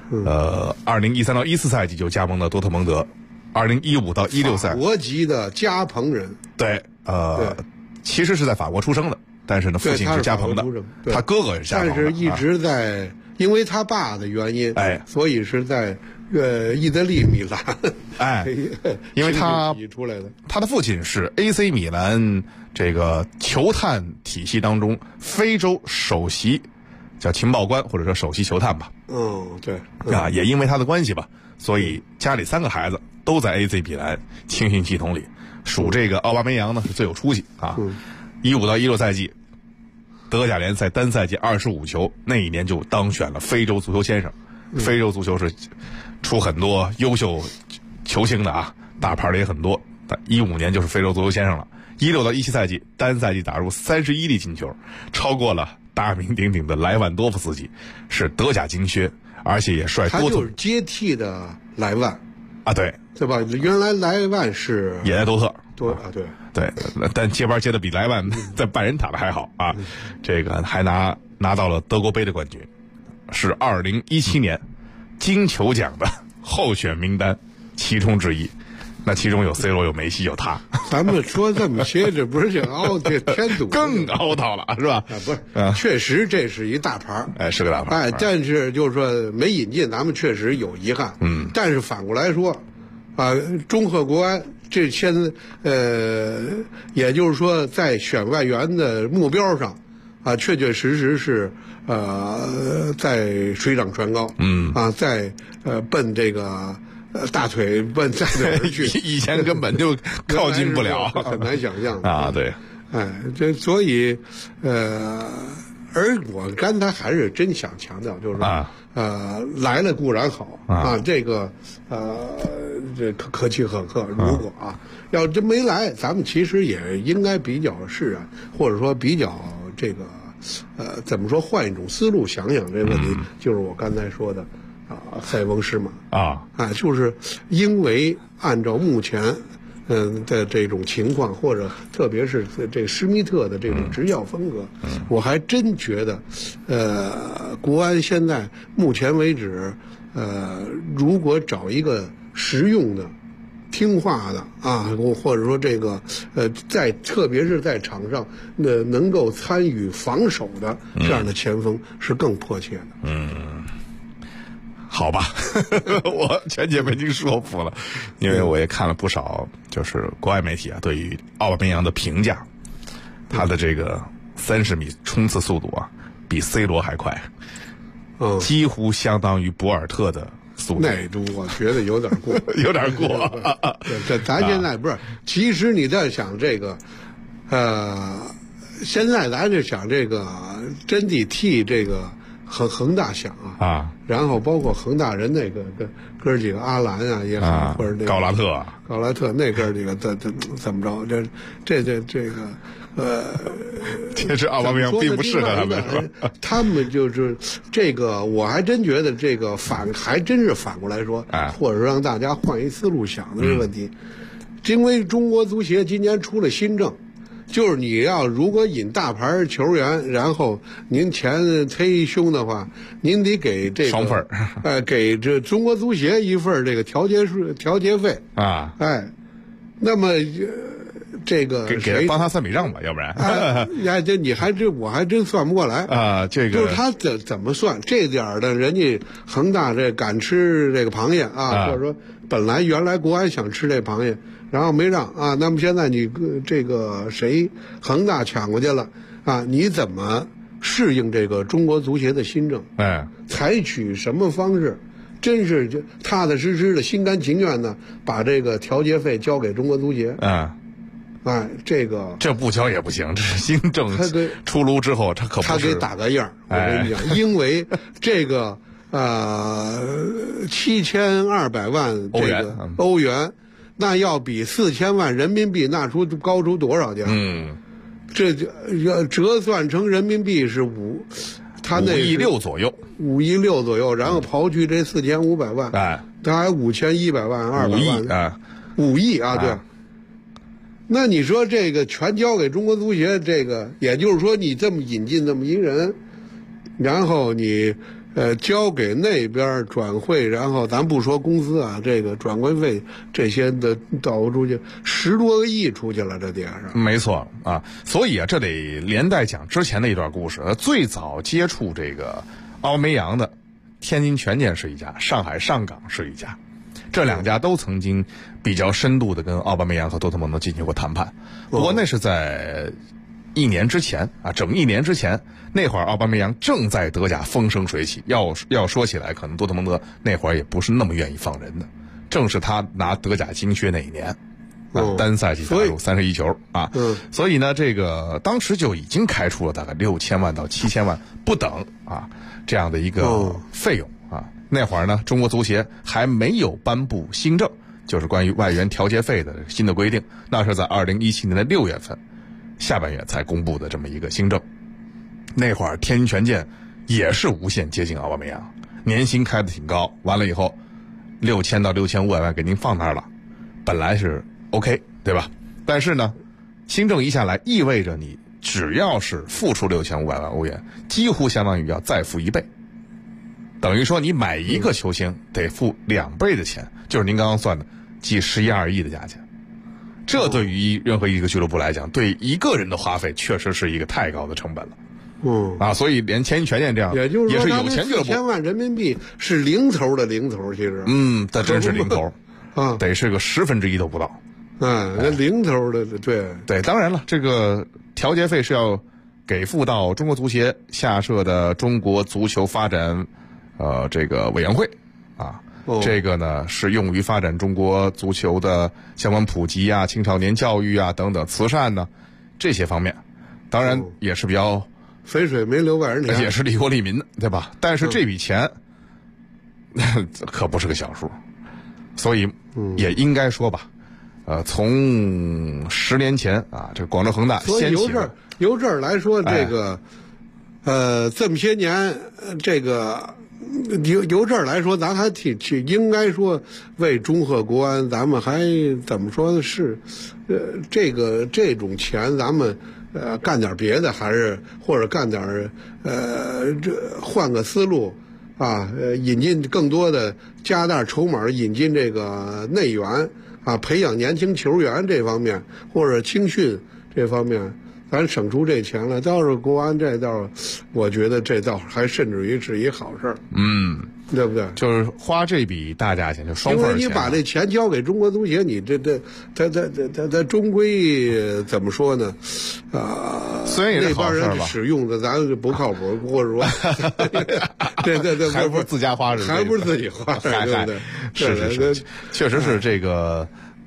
，2013到14赛季就加盟了多特蒙德，2015到16赛法国籍的加蓬人。 对，其实是在法国出生的，但是呢，父亲是加蓬的，他哥哥也是加蓬的， 但是一直在，因为他爸的原因，所以是在意大利米兰， 因为他出来的， 他的父亲是 AC 米兰这个球探体系当中非洲首席叫情报官，或者说首席球探吧。 对， 也因为他的关系吧，所以家里3个孩子都在 AC 米兰青训系统里，属这个奥巴梅扬呢是最有出息15到16赛季，德甲联赛单赛季25球，那一年就当选了非洲足球先生。非洲足球是出很多优秀球星的大牌的也很多。15年就是非洲足球先生了。16到17赛季单赛季打入31粒进球，超过了大名鼎鼎的莱万多夫斯基，是德甲金靴，而且也率多特。 他就是接替的莱万对吧？原来莱万是也在多特。 对， 但接班接的比莱万在拜仁打的还好这个还拿到了德国杯的冠军，是2017年金球奖的候选名单其中之一。那其中有 C 罗，有梅西，有他。 咱们说这么些，这不是就凹这添堵， 更凹到了是吧？ 不是，确实这是一大牌， 是个大牌。 但是就是说没引进，咱们确实有遗憾。但是反过来说，中赫国安这也就是说在选外援的目标上，确确实实是在水涨船高。在奔这个。大腿奔大腿而去， 以前根本就靠近不了， 很难想象对， 这所以而我刚才还是真想强调，就是说来了固然好这个这可喜可贺。如果要真没来，咱们其实也应该比较释然，或者说比较这个怎么说，换一种思路想想这问题，就是我刚才说的。塞翁失马就是因为按照目前的这种情况，或者特别是这施密特的这种执教风格，我还真觉得国安现在目前为止如果找一个实用的听话的或者说这个特别是在场上能够参与防守的这样的前锋是更迫切的。 好吧，我全姐被您说服了，因为我也看了不少就是国外媒体对于奥巴梅扬的评价，他的这个30米冲刺速度比 C 罗还快，几乎相当于博尔特的速度。 那我觉得有点过， 有点过。 这咱现在不是，其实你在想这个， 现在咱就想这个真的替这个恒大想啊，然后包括恒大人那个哥几个阿兰啊也好，或者那个高拉特那哥几个怎么着？这个其实奥巴梅扬并不适合他们，是吧？ 他们就是这个，我还真觉得这个还真是反过来说，或者说让大家换一思路想的这个问题，因为中国足协今年出了新政。就是你要如果引大牌球员，然后您钱忒凶的话，您得给这个双份给这中国足协一份这个调节费啊， 那么这个给帮他算笔账吧，要不然我还真算不过来啊。这个就是他怎么算这点的，人家恒大这敢吃这个螃蟹啊，或者说原来国安想吃这螃蟹。然后没让啊，那么现在你这个恒大抢过去了啊，你怎么适应这个中国足协的新政？采取什么方式？真是就踏踏实实的、心甘情愿的把这个调节费交给中国足协？ 这不交也不行，这是新政出炉之后，他给打个样。我跟你讲，因为这个7200万这个欧元。那要比4000万人民币高出多少去？这要折算成人民币是他那 5亿6左右 ，5亿6左右，然后刨去这4500万，他还5100万、200万，5亿啊，对。那你说这个全交给中国足协，这个也就是说你这么引进这么一人，然后你。交给那边转会，然后咱不说工资啊，这个转会费这些的倒出去10多个亿出去了，这点上没错啊。所以啊，这得连带讲之前的一段故事。最早接触这个奥巴梅扬的，天津权健是一家，上海上港是一家，这两家都曾经比较深度的跟奥巴梅扬和多特蒙德进行过谈判。不过那是在1年之前啊，整1年之前，那会儿奥巴梅扬正在德甲风生水起。要说起来，可能多特蒙德那会儿也不是那么愿意放人的。正是他拿德甲金靴那一年，单赛季打入31球啊。所以呢，这个当时就已经开出了大概6000万到7000万不等啊这样的一个费用啊。那会儿呢，中国足协还没有颁布新政，就是关于外援调节费的新的规定，那是在2017年的6月份。下半月才公布的这么一个新政，那会儿天津权健也是无限接近奥巴梅扬，年薪开的挺高，完了以后6000到6500万给您放那儿了，本来是 OK 对吧？但是呢，新政一下来，意味着你只要是付出6500万欧元，几乎相当于要再付1倍，等于说你买一个球星得付2倍的钱，就是您刚刚算的即11、2亿的价钱。这对于任何一个俱乐部来讲，对一个人的花费确实是一个太高的成本了。所以连天津权健这样， 也就是说， 也是有钱俱乐部 ，4000万人民币是零头的零头，其实， 这真是零头啊，得是个1/10都不到。 那零头的， 对，当然了，这个调节费是要给付到中国足协下设的中国足球发展这个委员会啊。这个呢是用于发展中国足球的相关普及啊、青少年教育啊等等慈善呢这些方面，当然也是比较肥水没流外人田， 也是利国利民的，对吧？但是这笔钱可不是个小数，所以也应该说吧，从10年前啊，这个广州恒大掀起， 由这儿来说，这个这么些年，这个。由这儿来说，咱还应该说为中赫国安，咱们还怎么说呢？是，这种钱，咱们干点别的，还是或者干点换个思路啊，引进更多的加大筹码，引进这个内援啊，培养年轻球员这方面，或者青训这方面。咱省出这钱来，倒是国安这倒，我觉得这倒还甚至于是一好事儿，对不对？ 就是花这笔大价钱，就双份钱。 因为你把这钱交给中国足协，你他终归怎么说呢？ 虽然也是好事吧， 那帮人使用的咱就不靠谱，或者说，对， 还不是自家花， 还不是自己花，对不对？ 是，确实是这个。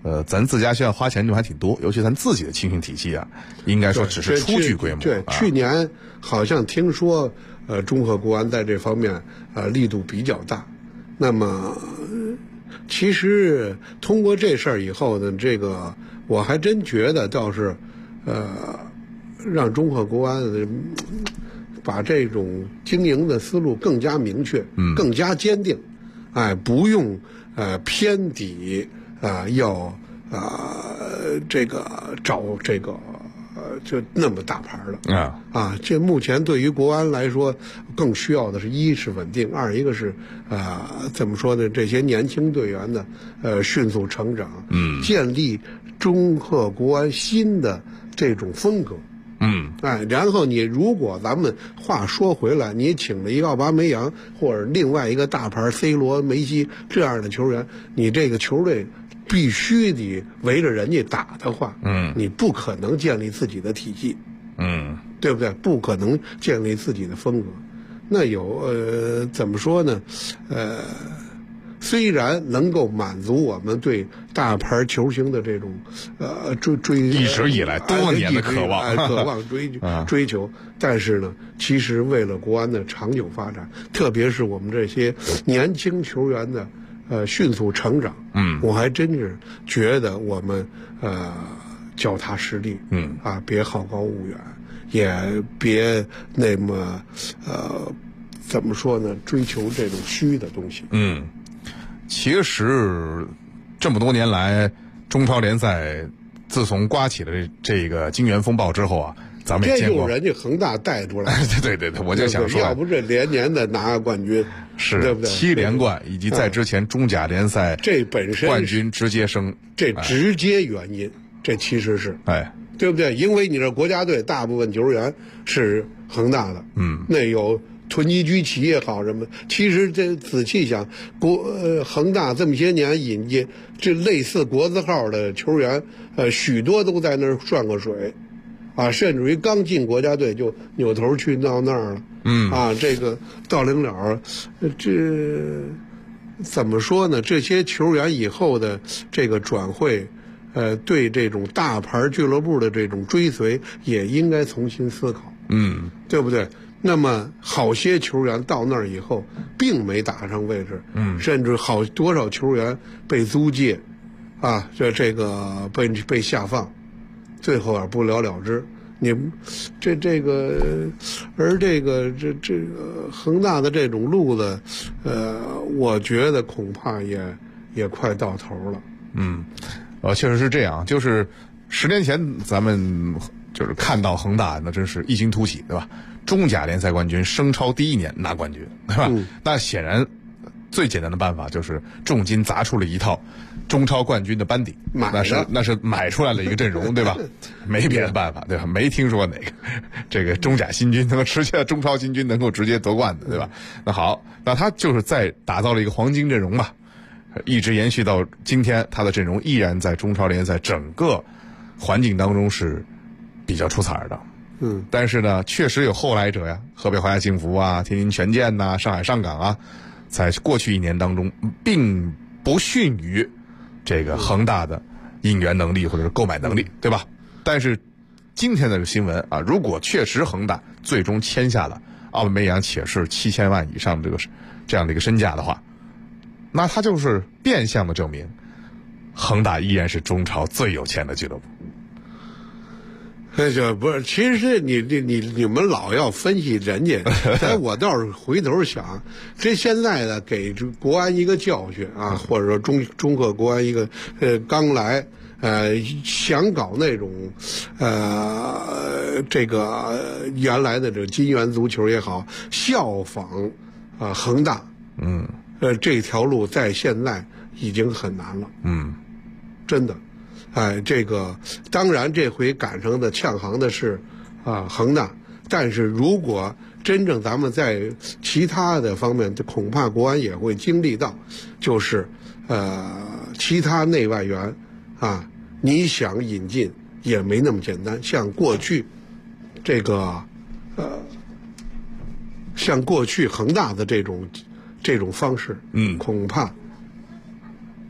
咱自家学校花钱就还挺多，尤其咱自己的青训体系啊，应该说只是初具规模。 对，去年好像听说，中赫国安在这方面力度比较大。那么，其实通过这事儿以后呢，这个我还真觉得倒是，让中赫国安把这种经营的思路更加明确，更加坚定，不用偏底要这个找这个就那么大牌了这目前对于国安来说，更需要的是一是稳定，二一个是怎么说呢？这些年轻队员的迅速成长，建立中赫国安新的这种风格。然后你如果咱们话说回来，你请了一个奥巴梅扬或者另外一个大牌 C 罗、梅西这样的球员，你这个球队必须得围着人家打的话，你不可能建立自己的体系，对不对？不可能建立自己的风格。那有怎么说呢？虽然能够满足我们对大牌球星的这种追一直以来多年的渴望追求，但是呢，其实为了国安的长久发展，特别是我们这些年轻球员的迅速成长，我还真是觉得我们脚踏实地，别好高骛远，也别那么怎么说呢？追求这种虚的东西， 其实这么多年来，中超联赛自从刮起了这个金元风暴之后啊，咱们也见过， 这就是人家恒大带出来对，我就想说， 要不这连年的拿冠军， 是对不对 ？7连冠，以及在之前中甲联赛这本身冠军直接升， 这直接原因，这其实是对不对？因为你这国家队大部分球员是恒大的，那有囤积居奇也好什么，其实这仔细想，恒大这么些年引进这类似国字号的球员，许多都在那儿涮过水，甚至于刚进国家队就扭头去到那儿了，这个到临了，这怎么说呢？这些球员以后的这个转会，对这种大牌俱乐部的这种追随，也应该重新思考，对不对？那么好些球员到那儿以后，并没打上位置，甚至好多少球员被租借，这个被下放，最后不了了之。你这个，而这个恒大的这种路子，我觉得恐怕也快到头了。 确实是这样，就是10年前咱们就是看到恒大，那真是异军突起，对吧？中甲联赛冠军，升超第1年拿冠军，对吧？那显然最简单的办法就是重金砸出了一套中超冠军的班底，那是买出来了一个阵容，对吧？没别的办法，对吧？没听说哪个这个中甲新军能够直接中超新军能够直接夺冠的，对吧？那好，那他就是再打造了一个黄金阵容嘛，一直延续到今天，他的阵容依然在中超联赛整个环境当中是比较出彩的。但是呢，确实有后来者呀，河北华夏幸福啊、天津权健呐、上海上港啊，在过去1年当中，并不逊于这个恒大的引援能力或者是购买能力，对吧？但是今天的这个新闻啊，如果确实恒大最终签下了奥巴梅扬，且是7000万以上这样的一个身价的话，那他就是变相的证明，恒大依然是中超最有钱的俱乐部。 这不是，其实你们老要分析人家，但我倒是回头想，这现在呢给国安一个教训或者说中赫国安一个刚来想搞那种这个原来的这个金元足球也好，效仿恒大，这条路在现在已经很难了，真的。这个当然这回赶上的呛行的是恒大，但是如果真正咱们在其他的方面，恐怕国安也会经历到，就是其他内外援你想引进也没那么简单。像过去像过去恒大的这种方式，恐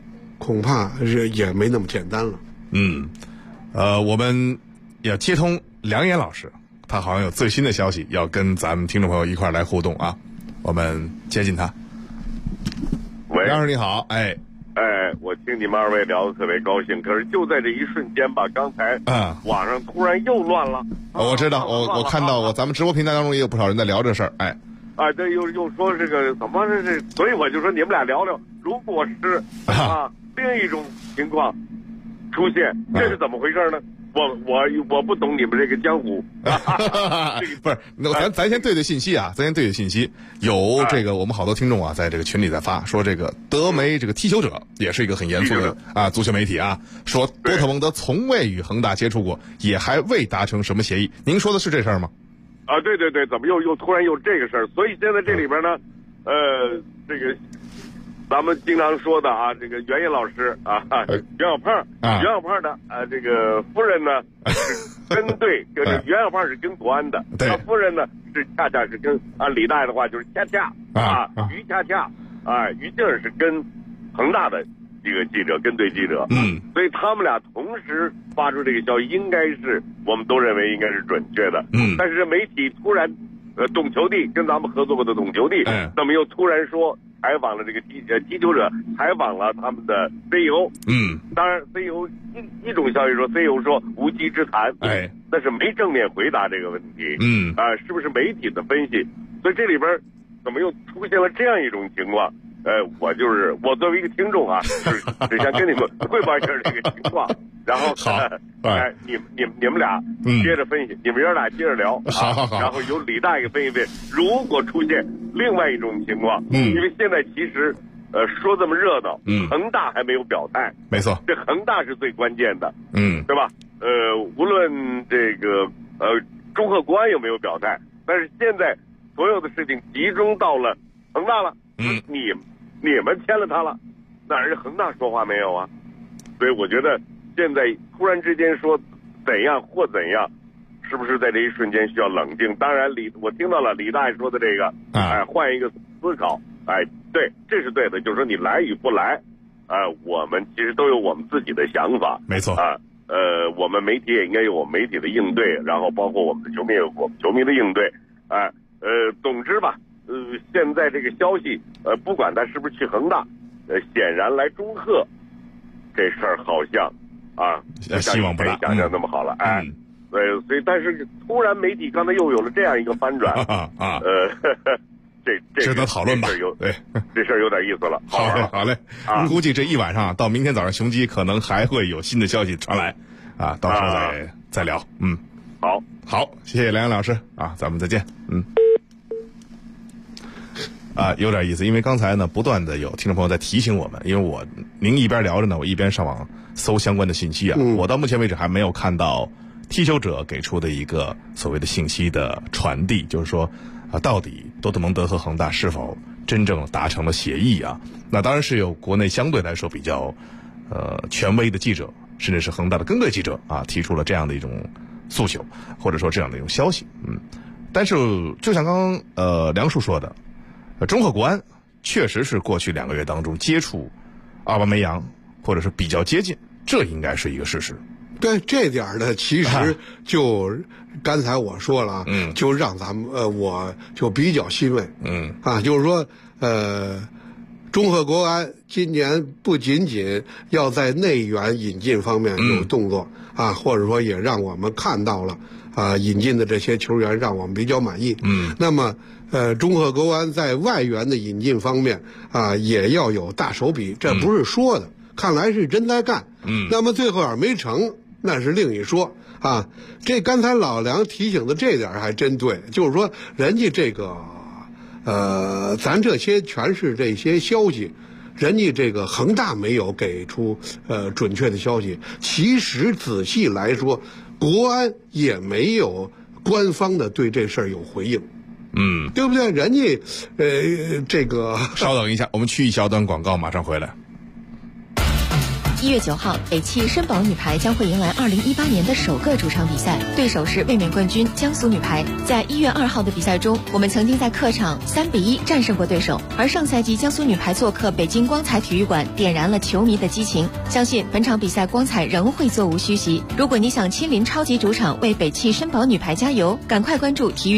恐怕是也没那么简单了。 我们要接通梁岩老师，他好像有最新的消息要跟咱们听众朋友一块来互动啊，我们接近他。 喂， 梁老师你好。 我听你们二位聊得特别高兴，可是就在这一瞬间吧，刚才网上突然又乱了。 我知道，我看到咱们直播平台当中也有不少人在聊这事儿。 对，又说这个怎么这，所以我就说你们俩聊聊，如果是另一种情况出现，这是怎么回事呢？我不懂你们这个江湖。 不是，咱先对信息啊，有这个我们好多听众啊，在这个群里在发说，这个德媒这个踢球者也是一个很严肃的足球媒体啊，说多特蒙德从未与恒大接触过，也还未达成什么协议。您说的是这事儿吗？ 对，怎么又突然又这个事儿？所以现在这里边呢，这个咱们经常说的啊，这个袁毅老师啊，袁小胖的这个夫人呢是跟对，就是袁小胖是跟国安的，他夫人呢是恰恰是跟李大爷的话就是恰恰于恰恰于静是跟恒大的这个记者跟对记者，所以他们俩同时发出这个消息，应该是我们都认为应该是准确的，但是媒体突然懂球帝跟咱们合作过的懂球帝，那么又突然说采访了这个踢球者，采访了他们的 CEO，当然 CEO 一种消息说 CEO 说无稽之谈，但是没正面回答这个问题，是不是媒体的分析？所以这里边怎么又出现了这样一种情况？我作为一个听众啊，只想跟你们汇报一下这个情况，然后你们俩接着分析，你们爷俩接着聊，然后由李大爷分析分析，如果出现另外一种情况，因为现在其实说这么热闹，恒大还没有表态， 没错， 这恒大是最关键的，对吧？无论这个中赫国安有没有表态，但是现在所有的事情集中到了恒大了，你们签了他了，那人家恒大说话没有啊？所以我觉得现在突然之间说怎样或怎样，是不是在这一瞬间需要冷静？当然我听到了李大爷说的这个，换一个思考，对，这是对的，就是说你来与不来，我们其实都有我们自己的想法， 没错我们媒体也应该有我们媒体的应对，然后包括我们的球迷有我们球迷的应对，总之吧。现在这个消息，不管他是不是去恒大，显然来中赫这事儿好像希望不大， 想象那么好了，所以但是突然媒体刚才又有了这样一个翻转，这值得讨论吧？ 这事儿有点意思了。 好嘞，估计这一晚上到明天早上雄鸡可能还会有新的消息传来，到时候再聊。好，谢谢梁岩老师咱们再见。有点意思，因为刚才呢不断的有听众朋友在提醒我们，因为您一边聊着呢，我一边上网搜相关的信息我到目前为止还没有看到踢球者给出的一个所谓的信息的传递，就是说到底多特蒙德和恒大是否真正达成了协议那当然是有国内相对来说比较权威的记者，甚至是恒大的跟队记者提出了这样的一种诉求，或者说这样的一种消息。但是就像刚刚梁叔说的，中赫国安确实是过去2个月当中接触奥巴梅扬或者是比较接近，这应该是一个事实。 对这点呢，其实就刚才我说了就让咱们我就比较欣慰，就是说中赫国安今年不仅仅要在内援引进方面有动作或者说也让我们看到了引进的这些球员让我们比较满意。那么中赫国安在外援的引进方面也要有大手笔，这不是说的，看来是真在干。那么最后要没成，那是另一说这刚才老梁提醒的这点还真对，就是说人家这个咱这些全是这些消息，人家这个恒大没有给出准确的消息。其实仔细来说，国安也没有官方的对这事儿有回应。对不对？人家这个稍等一下，我们去一小段广告，马上回来。 1月9号，北汽绅宝女排将会迎来2018年的首个主场比赛，对手是卫冕冠军江苏女排。在1月2号的比赛中，我们曾经在客场3-1战胜过对手，而上赛季江苏女排做客北京光彩体育馆，点燃了球迷的激情。相信本场比赛光彩仍会座无虚席。如果你想亲临超级主场为北汽绅宝女排加油，赶快关注体育